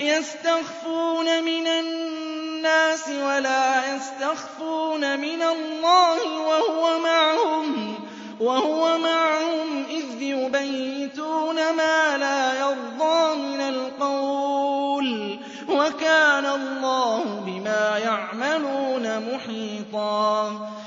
يَسْتَخْفُونَ مِنَ النَّاسِ وَلَا يَسْتَخْفُونَ مِنَ اللَّهِ وَهُوَ مَعَهُمْ إِذْ يُبَيِّتُونَ مَا لَا يَرْضَىٰ مِنَ الْقَوْلِ ۚ وَكَانَ اللَّهُ بِمَا يَعْمَلُونَ مُحِيطًا